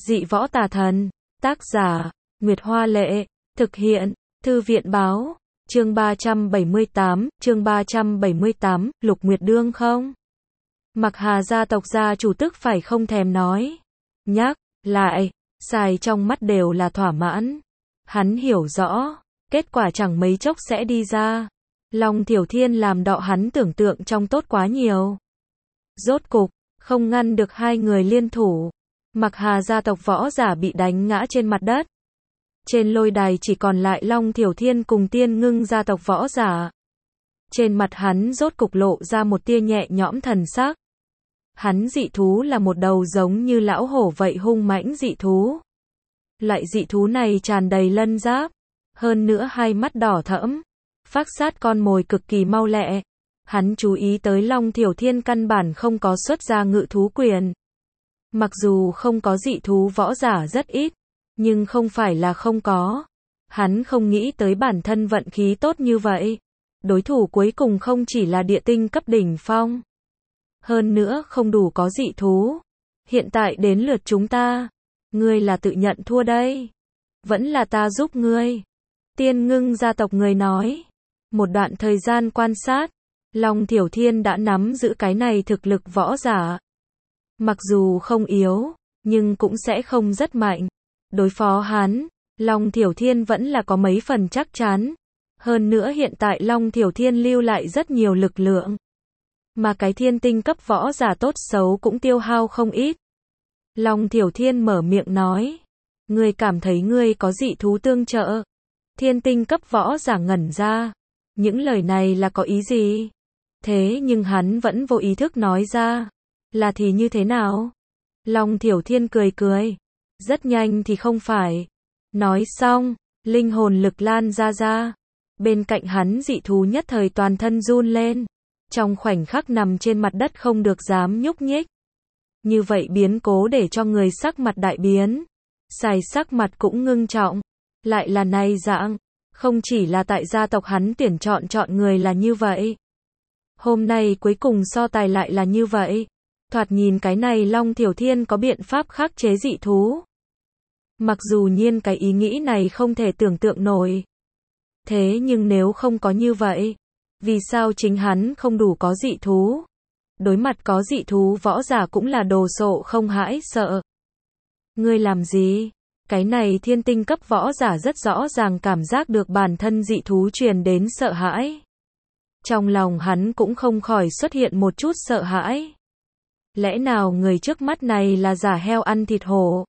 Dị võ tà thần. Tác giả, Nguyệt Hoa Lệ. Thực hiện, Thư viện Báo. Chương 378, Lục Nguyệt Đương không? Mặc Hà gia tộc gia chủ tức phải không thèm nói. Nhắc lại, xài trong mắt đều là thỏa mãn. Hắn hiểu rõ, kết quả chẳng mấy chốc sẽ đi ra. Long Thiểu Thiên làm đọ hắn tưởng tượng trong tốt quá nhiều. Rốt cục, không ngăn được hai người liên thủ. Mặc Hà gia tộc võ giả bị đánh ngã trên mặt đất. Trên lôi đài chỉ còn lại Long Thiểu Thiên cùng Tiên Ngưng gia tộc võ giả. Trên mặt hắn rốt cục lộ ra một tia nhẹ nhõm thần sắc. Hắn dị thú là một đầu giống như lão hổ vậy hung mãnh dị thú. Loại dị thú này tràn đầy lân giáp, hơn nữa hai mắt đỏ thẫm, phác sát con mồi cực kỳ mau lẹ. Hắn chú ý tới Long Thiểu Thiên căn bản không có xuất ra ngự thú quyền. Mặc dù không có dị thú võ giả rất ít, nhưng không phải là không có. Hắn không nghĩ tới bản thân vận khí tốt như vậy. Đối thủ cuối cùng không chỉ là địa tinh cấp đỉnh phong. Hơn nữa không đủ có dị thú. Hiện tại đến lượt chúng ta. Ngươi là tự nhận thua đây. Vẫn là ta giúp ngươi. Tiên Ngưng gia tộc người nói. Một đoạn thời gian quan sát, Long Thiểu Thiên đã nắm giữ cái này thực lực võ giả. Mặc dù không yếu, nhưng cũng sẽ không rất mạnh. Đối phó hắn, Long Thiểu Thiên vẫn là có mấy phần chắc chắn. Hơn nữa hiện tại Long Thiểu Thiên lưu lại rất nhiều lực lượng. Mà cái thiên tinh cấp võ giả tốt xấu cũng tiêu hao không ít. Long Thiểu Thiên mở miệng nói. Ngươi cảm thấy ngươi có dị thú tương trợ. Thiên tinh cấp võ giả ngẩn ra. Những lời này là có ý gì? Thế nhưng hắn vẫn vô ý thức nói ra. Là thì như thế nào? Long Thiểu Thiên cười cười. Rất nhanh thì không phải. Nói xong, linh hồn lực lan ra. Bên cạnh hắn dị thú nhất thời toàn thân run lên. Trong khoảnh khắc nằm trên mặt đất không được dám nhúc nhích. Như vậy biến cố để cho người sắc mặt đại biến. Xài sắc mặt cũng ngưng trọng. Lại là này dạng. Không chỉ là tại gia tộc hắn tuyển chọn người là như vậy. Hôm nay cuối cùng so tài lại là như vậy. Thoạt nhìn cái này Long Thiểu Thiên có biện pháp khắc chế dị thú. Mặc dù nhiên cái ý nghĩ này không thể tưởng tượng nổi. Thế nhưng nếu không có như vậy, vì sao chính hắn không đủ có dị thú? Đối mặt có dị thú võ giả cũng là đồ sộ không hãi sợ. Ngươi làm gì? Cái này thiên tinh cấp võ giả rất rõ ràng cảm giác được bản thân dị thú truyền đến sợ hãi. Trong lòng hắn cũng không khỏi xuất hiện một chút sợ hãi. Lẽ nào người trước mắt này là giả heo ăn thịt hổ?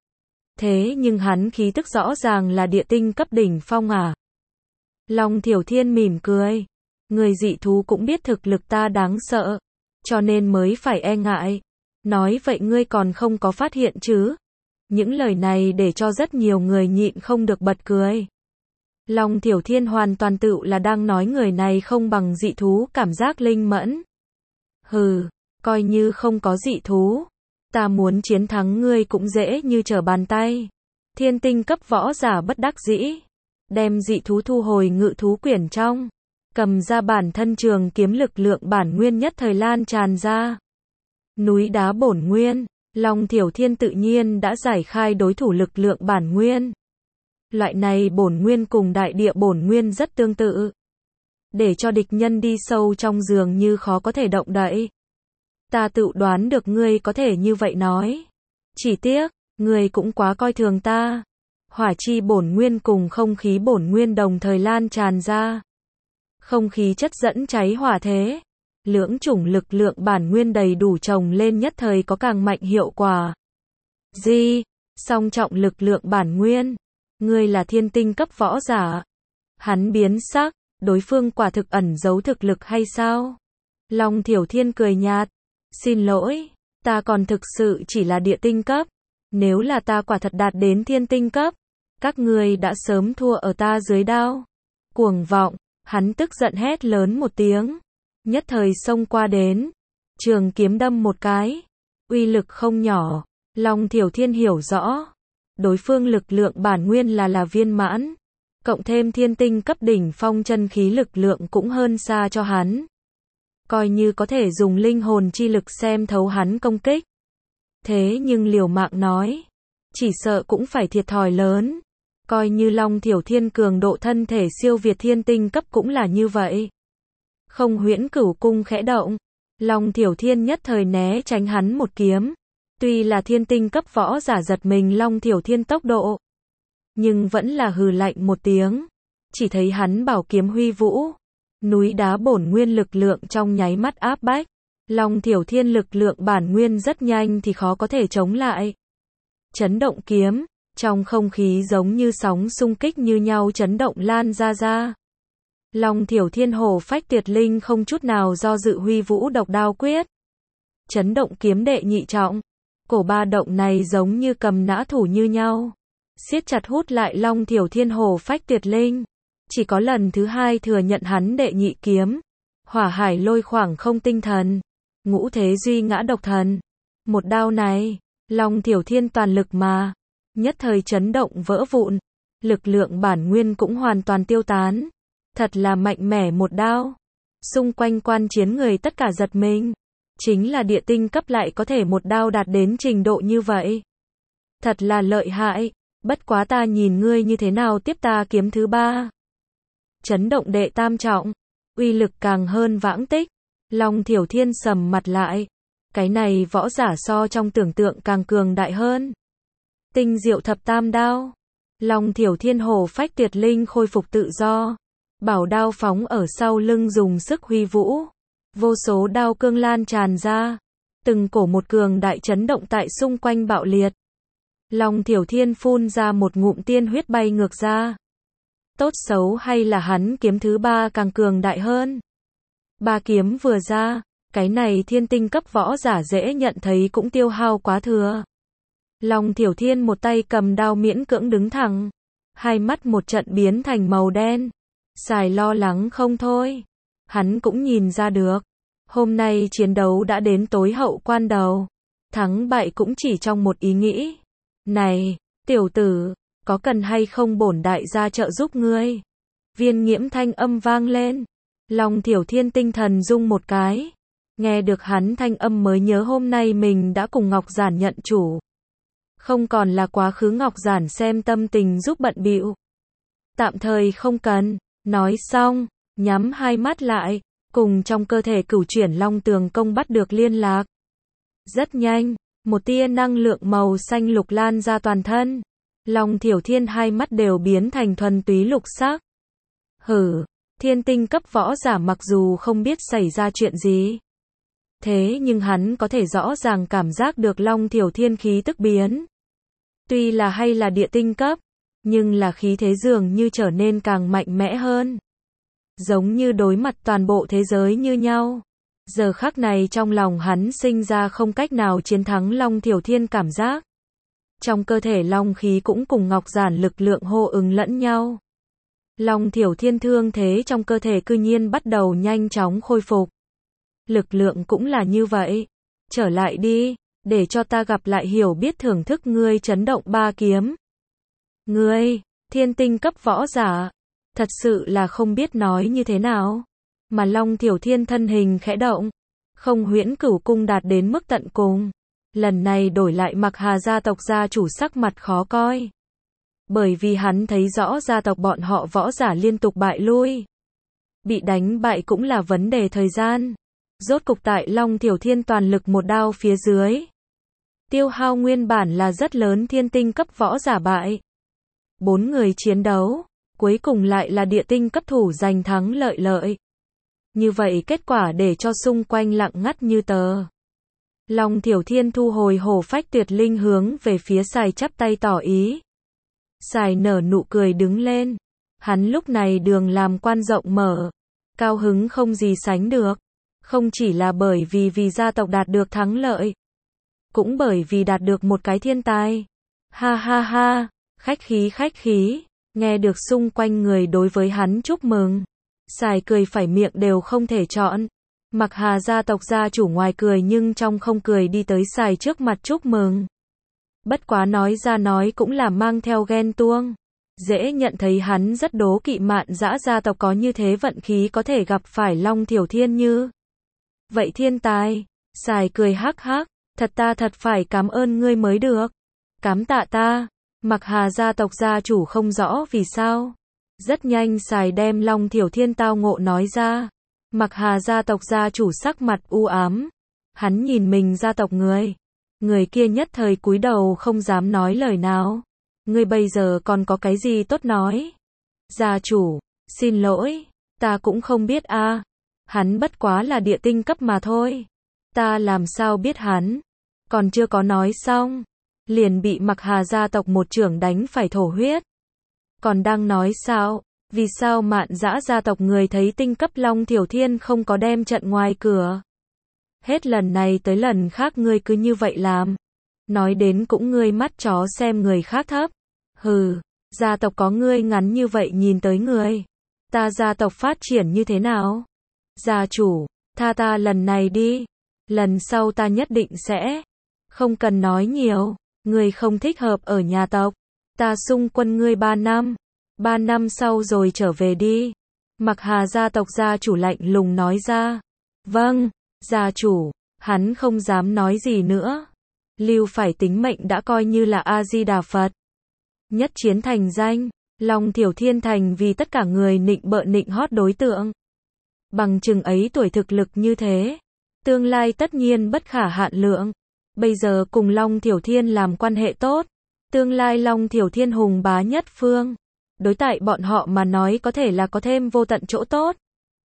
Thế nhưng hắn khí tức rõ ràng là địa tinh cấp đỉnh phong à? Long Thiểu Thiên mỉm cười. Người dị thú cũng biết thực lực ta đáng sợ, cho nên mới phải e ngại. Nói vậy ngươi còn không có phát hiện chứ? Những lời này để cho rất nhiều người nhịn không được bật cười. Long Thiểu Thiên hoàn toàn tự là đang nói người này không bằng dị thú cảm giác linh mẫn. Hừ, coi như không có dị thú. Ta muốn chiến thắng ngươi cũng dễ như trở bàn tay. Thiên tinh cấp võ giả bất đắc dĩ. Đem dị thú thu hồi ngự thú quyển trong. Cầm ra bản thân trường kiếm lực lượng bản nguyên nhất thời lan tràn ra. Núi đá bổn nguyên. Long Thiểu Thiên tự nhiên đã giải khai đối thủ lực lượng bản nguyên. Loại này bổn nguyên cùng đại địa bổn nguyên rất tương tự. Để cho địch nhân đi sâu trong dường như khó có thể động đậy. Ta tự đoán được ngươi có thể như vậy nói. Chỉ tiếc, ngươi cũng quá coi thường ta. Hỏa chi bổn nguyên cùng không khí bổn nguyên đồng thời lan tràn ra. Không khí chất dẫn cháy hỏa thế. Lưỡng chủng lực lượng bản nguyên đầy đủ chồng lên nhất thời có càng mạnh hiệu quả. Song trọng lực lượng bản nguyên. Ngươi là thiên tinh cấp võ giả. Hắn biến sắc, đối phương quả thực ẩn giấu thực lực hay sao? Long Thiểu Thiên cười nhạt. Xin lỗi, ta còn thực sự chỉ là địa tinh cấp. Nếu là ta quả thật đạt đến thiên tinh cấp, các ngươi đã sớm thua ở ta dưới đao. Cuồng vọng, hắn tức giận hét lớn một tiếng. Nhất thời xông qua đến. Trường kiếm đâm một cái. Uy lực không nhỏ. Long Thiểu Thiên hiểu rõ. Đối phương lực lượng bản nguyên là viên mãn. Cộng thêm thiên tinh cấp đỉnh phong chân khí lực lượng cũng hơn xa cho hắn. Coi như có thể dùng linh hồn chi lực xem thấu hắn công kích. Thế nhưng liều mạng nói. chỉ sợ cũng phải thiệt thòi lớn. Coi như Long Thiểu Thiên cường độ thân thể siêu việt thiên tinh cấp cũng là như vậy. Không Huyễn Cửu cung khẽ động, Long Thiểu Thiên nhất thời né tránh hắn một kiếm. Tuy là thiên tinh cấp võ giả giật mình Long Thiểu Thiên tốc độ, nhưng vẫn là hừ lạnh một tiếng. Chỉ thấy hắn bảo kiếm huy vũ, núi đá bổn nguyên lực lượng trong nháy mắt áp bách. Long Thiểu Thiên lực lượng bản nguyên rất nhanh thì khó có thể chống lại. Chấn động kiếm, trong không khí giống như sóng xung kích như nhau chấn động lan ra. Long Thiểu Thiên hổ phách tuyệt linh không chút nào do dự huy vũ độc đao quyết. Chấn động kiếm đệ nhị trọng, cổ ba động này giống như cầm nã thủ như nhau. Siết chặt hút lại Long Thiểu Thiên hổ phách tuyệt linh. Chỉ có lần thứ hai thừa nhận hắn đệ nhị kiếm. Hỏa hải lôi khoảng không tinh thần. Ngũ thế duy ngã độc thần. Một đao này, Long Thiểu Thiên toàn lực mà. Nhất thời chấn động vỡ vụn. Lực lượng bản nguyên cũng hoàn toàn tiêu tán. Thật là mạnh mẽ một đao. Xung quanh quan chiến người tất cả giật mình. Chính là địa tinh cấp lại có thể một đao đạt đến trình độ như vậy. Thật là lợi hại. Bất quá ta nhìn ngươi như thế nào tiếp ta kiếm thứ ba. Chấn động đệ tam trọng. Uy lực càng hơn vãng tích. Long Thiểu Thiên sầm mặt lại. Cái này võ giả so trong tưởng tượng càng cường đại hơn. Tinh diệu thập tam đao. Long Thiểu Thiên hổ phách tuyệt linh khôi phục tự do. Bảo đao phóng ở sau lưng dùng sức huy vũ. Vô số đao cương lan tràn ra. Từng cổ một cường đại chấn động tại xung quanh bạo liệt. Long Thiểu Thiên phun ra một ngụm tiên huyết bay ngược ra. Tốt xấu hay là hắn kiếm thứ ba càng cường đại hơn. Ba kiếm vừa ra, cái này thiên tinh cấp võ giả dễ nhận thấy cũng tiêu hao quá thừa. Long Thiểu Thiên một tay cầm đao miễn cưỡng đứng thẳng. Hai mắt một trận biến thành màu đen. Sài lo lắng không thôi. Hắn cũng nhìn ra được. Hôm nay chiến đấu đã đến tối hậu quan đầu. Thắng bại cũng chỉ trong một ý nghĩ. Này, tiểu tử, có cần hay không bổn đại gia trợ giúp ngươi? Viên Nghiễm thanh âm vang lên. Long Thiểu Thiên tinh thần rung một cái. Nghe được hắn thanh âm mới nhớ hôm nay mình đã cùng Ngọc Giản nhận chủ. Không còn là quá khứ Ngọc Giản xem tâm tình giúp bận bịu. Tạm thời không cần. Nói xong, nhắm hai mắt lại, cùng trong cơ thể cửu chuyển long tường công bắt được liên lạc. Rất nhanh, một tia năng lượng màu xanh lục lan ra toàn thân. Long Thiểu Thiên hai mắt đều biến thành thuần túy lục sắc. Hử, thiên tinh cấp võ giả mặc dù không biết xảy ra chuyện gì. Thế nhưng hắn có thể rõ ràng cảm giác được Long Thiểu Thiên khí tức biến. Tuy là hay là địa tinh cấp, nhưng là khí thế dường như trở nên càng mạnh mẽ hơn. Giống như đối mặt toàn bộ thế giới như nhau. Giờ khắc này trong lòng hắn sinh ra không cách nào chiến thắng Long Thiểu Thiên cảm giác. Trong cơ thể long khí cũng cùng Ngọc Giản lực lượng hô ứng lẫn nhau. Long Thiểu Thiên thương thế trong cơ thể cư nhiên bắt đầu nhanh chóng khôi phục. Lực lượng cũng là như vậy. Trở lại đi, để cho ta gặp lại hiểu biết thưởng thức ngươi chấn động ba kiếm. Ngươi, thiên tinh cấp võ giả, thật sự là không biết nói như thế nào. Mà Long Thiểu Thiên thân hình khẽ động, không Huyễn Cửu cung đạt đến mức tận cùng. Lần này đổi lại Mặc Hà gia tộc gia chủ sắc mặt khó coi. Bởi vì hắn thấy rõ gia tộc bọn họ võ giả liên tục bại lui. Bị đánh bại cũng là vấn đề thời gian. Rốt cục tại Long Thiểu Thiên toàn lực một đao phía dưới. Tiêu hao nguyên bản là rất lớn thiên tinh cấp võ giả bại. 4 người chiến đấu, cuối cùng lại là địa tinh cấp thủ giành thắng lợi. Như vậy kết quả để cho xung quanh lặng ngắt như tờ. Long Thiểu Thiên thu hồi hổ phách tuyệt linh hướng về phía Sài chắp tay tỏ ý. Sài nở nụ cười đứng lên. Hắn lúc này đường làm quan rộng mở. Cao hứng không gì sánh được. Không chỉ là bởi vì gia tộc đạt được thắng lợi. Cũng bởi vì đạt được một cái thiên tài. Ha ha ha, khách khí. Nghe được xung quanh người đối với hắn chúc mừng. Sài cười phải miệng đều không thể chọn. Mặc Hà gia tộc gia chủ ngoài cười nhưng trong không cười đi tới Sài trước mặt chúc mừng. Bất quá nói ra nói cũng là mang theo ghen tuông. Dễ nhận thấy hắn rất đố kỵ Mạn Dã gia tộc có như thế vận khí có thể gặp phải Long Thiểu Thiên như. Vậy thiên tài, Sài cười hắc hắc, ta thật phải cảm ơn ngươi mới được. Cám tạ ta. Mặc Hà gia tộc gia chủ không rõ vì sao. Rất nhanh Sài đem Long Thiểu Thiên tao ngộ nói ra. Mặc Hà gia tộc gia chủ sắc mặt u ám. Hắn nhìn mình gia tộc người. Người kia nhất thời cúi đầu không dám nói lời nào. Ngươi bây giờ còn có cái gì tốt nói? Gia chủ, xin lỗi, ta cũng không biết a. Hắn bất quá là địa tinh cấp mà thôi. Ta làm sao biết hắn? Còn chưa có nói xong, liền bị Mặc Hà gia tộc một chưởng đánh phải thổ huyết. Còn đang nói sao? Vì sao Mạn Dã gia tộc người thấy tinh cấp Long Thiểu Thiên không có đem trận ngoài cửa? Hết lần này tới lần khác ngươi cứ như vậy làm. Nói đến cũng ngươi mắt chó xem người khác thấp. Hừ, gia tộc có ngươi ngắn như vậy nhìn tới người. Ta gia tộc phát triển như thế nào? Gia chủ, tha ta lần này đi. Lần sau ta nhất định sẽ. Không cần nói nhiều. Ngươi không thích hợp ở nhà tộc. Ta xung quân ngươi 3 năm. 3 năm sau rồi trở về đi. Mặc Hà gia tộc gia chủ lạnh lùng nói ra. Vâng, gia chủ. Hắn không dám nói gì nữa. Lưu phải tính mệnh đã coi như là A-di-đà Phật. Nhất chiến thành danh. Long Thiểu Thiên thành vì tất cả người nịnh bợ nịnh hót đối tượng. Bằng chừng ấy tuổi thực lực như thế. Tương lai tất nhiên bất khả hạn lượng. Bây giờ cùng Long Thiểu Thiên làm quan hệ tốt. Tương lai Long Thiểu Thiên hùng bá nhất phương. Đối tại bọn họ mà nói có thể là có thêm vô tận chỗ tốt.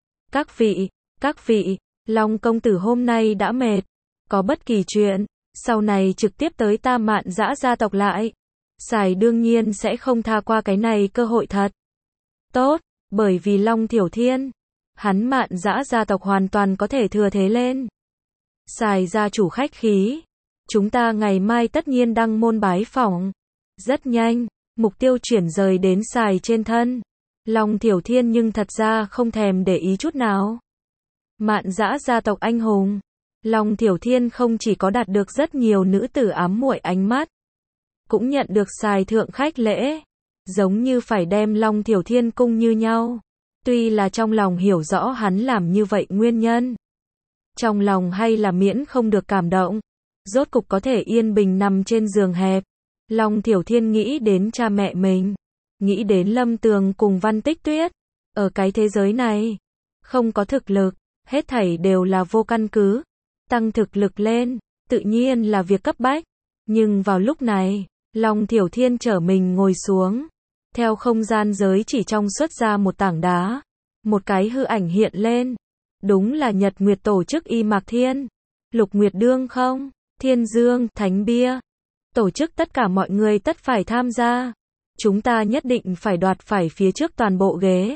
Các vị, Long công tử hôm nay đã mệt. Có bất kỳ chuyện, sau này trực tiếp tới ta Mạn Dã gia tộc lại. Sài đương nhiên sẽ không tha qua cái này cơ hội thật. Tốt, bởi vì Long Thiểu Thiên, hắn Mạn Dã gia tộc hoàn toàn có thể thừa thế lên. Sài gia chủ khách khí. Chúng ta ngày mai tất nhiên đăng môn bái phỏng. Rất nhanh, mục tiêu chuyển rời đến Sài trên thân. Long Thiểu Thiên nhưng thật ra không thèm để ý chút nào. Mạn Dã gia tộc anh hùng. Long Thiểu Thiên không chỉ có đạt được rất nhiều nữ tử ám muội ánh mắt, cũng nhận được Sài thượng khách lễ, giống như phải đem Long Thiểu Thiên cung như nhau. Tuy là trong lòng hiểu rõ hắn làm như vậy nguyên nhân, trong lòng hay là miễn không được cảm động. Rốt cục có thể yên bình nằm trên giường hẹp. Long Thiểu Thiên nghĩ đến cha mẹ mình, nghĩ đến Lâm Tường cùng Văn Tích Tuyết. Ở cái thế giới này, không có thực lực, hết thảy đều là vô căn cứ. Tăng thực lực lên, tự nhiên là việc cấp bách. Nhưng vào lúc này, Long Thiểu Thiên trở mình ngồi xuống. Theo không gian giới chỉ trong xuất ra một tảng đá. Một cái hư ảnh hiện lên. Đúng là Nhật Nguyệt tổ chức Y Mạc Thiên. Lục Nguyệt Đương không? Thiên Dương, Thánh Bia. Tổ chức tất cả mọi người tất phải tham gia. Chúng ta nhất định phải đoạt phải phía trước toàn bộ ghế.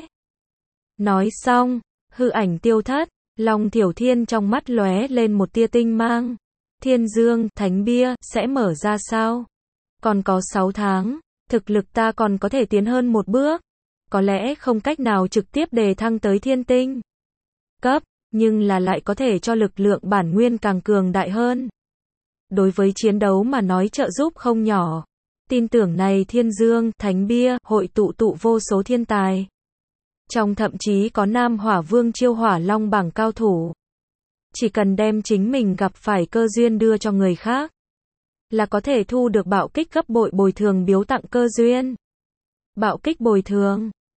Nói xong, hư ảnh tiêu thất. Long Thiểu Thiên trong mắt lóe lên một tia tinh mang. Thiên Dương, Thánh Bia, sẽ mở ra sao? Còn có 6 tháng, thực lực ta còn có thể tiến hơn một bước. Có lẽ không cách nào trực tiếp đề thăng tới thiên tinh cấp, nhưng là lại có thể cho lực lượng bản nguyên càng cường đại hơn. Đối với chiến đấu mà nói trợ giúp không nhỏ. Tin tưởng này Thiên Dương, Thánh Bia, hội tụ vô số thiên tài. Trong thậm chí có Nam Hỏa Vương Chiêu Hỏa Long bảng cao thủ. Chỉ cần đem chính mình gặp phải cơ duyên đưa cho người khác, là có thể thu được bạo kích gấp bội bồi thường biếu tặng cơ duyên. Bạo kích bồi thường.